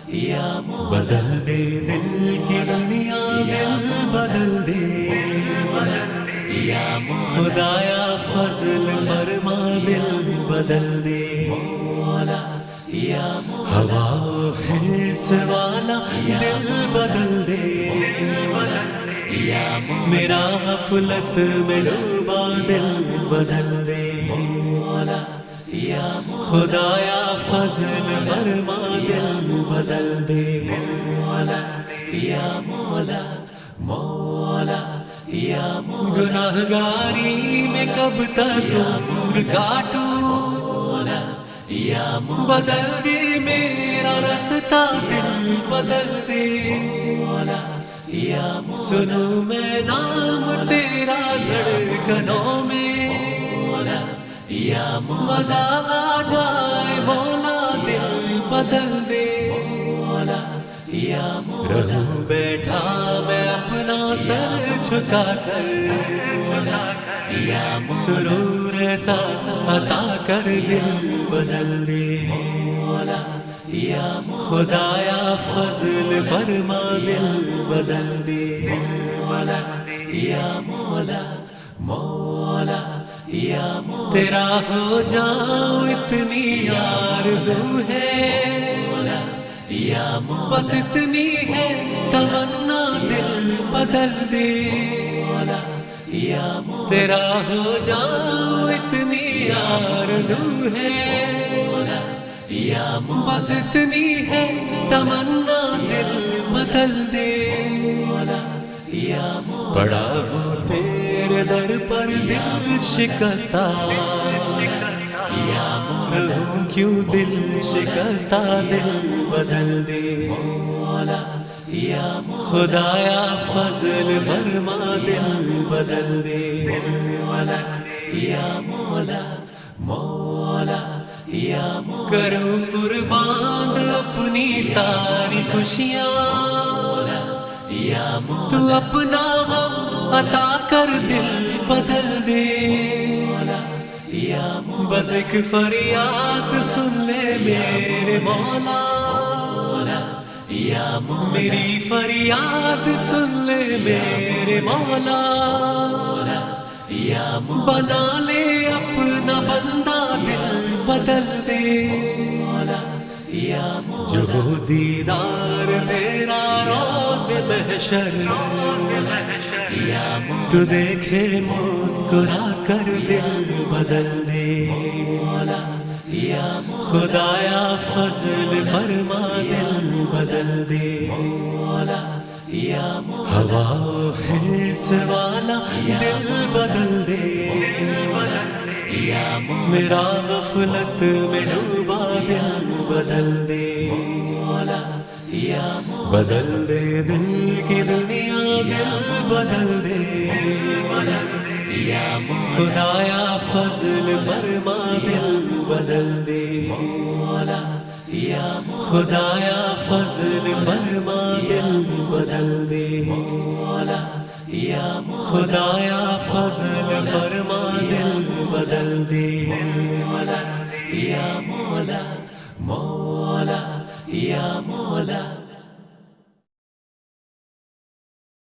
بدل دے دل کی دنیا، دل بدل دے خدایا فضل فرما، دل بدل دے ہوا حرص والا، دل بدل دے میرا غفلت میں ڈوبا، دل بدل دے خدایا فضل فرما، دل بدل دے یا مولا مولا یا مولا گناہگاری میں کب تک عمر کاٹوں، بدل دے میرا رستہ، دل بدل دے سنو میں نام تیرا دھڑکنوں میں، مزہ آ جائے مولا، دل بدل دے رہوں بیٹھا میں اپنا سر جھکا کر، سرور ایسا عطا کر، دل بدل دے خدایا فضل فرما، دل بدل دے یا مولا مولا یا مولا تیرا ہو جاؤ اتنی آرزو ہے، بس اتنی ہے تمنا، دل بدل دے تیرا ہو جاؤ اتنی آرزو ہے، بس اتنی ہے تمنا، دل بدل دے پڑا ہو تیرے در پر دل شکستہ، رہوں کیوں دل شکستہ، دل بدل دے خدایا فضل فرما، دل بدل دے یا مولا مولا یا مولا کروں قربان اپنی ساری خوشیاں، تو اپنا غم عطا کر، دل بدل دے بس ایک فریاد سن لے میرے مولا، میری فریاد سن لے میرے مولا، بنا لے اپنا بندہ، دل بدل دے جو دیدار تیرا روز محشر، تو دیکھے مسکرا کر، دل بدل دے خدایا فضل فرما، دل بدل دے ہوا حرص والا، دل بدل دے میرا غفلت میں ڈوبا، دل بدل دے بدل دے دل کی دنیا، دل بدل دے خدایا فضل فرما، دل بدل دے خدایا فضل فرما، دل بدل دے خدایا فضل فرما، دل بدل دے یا مولا مولا یا مولا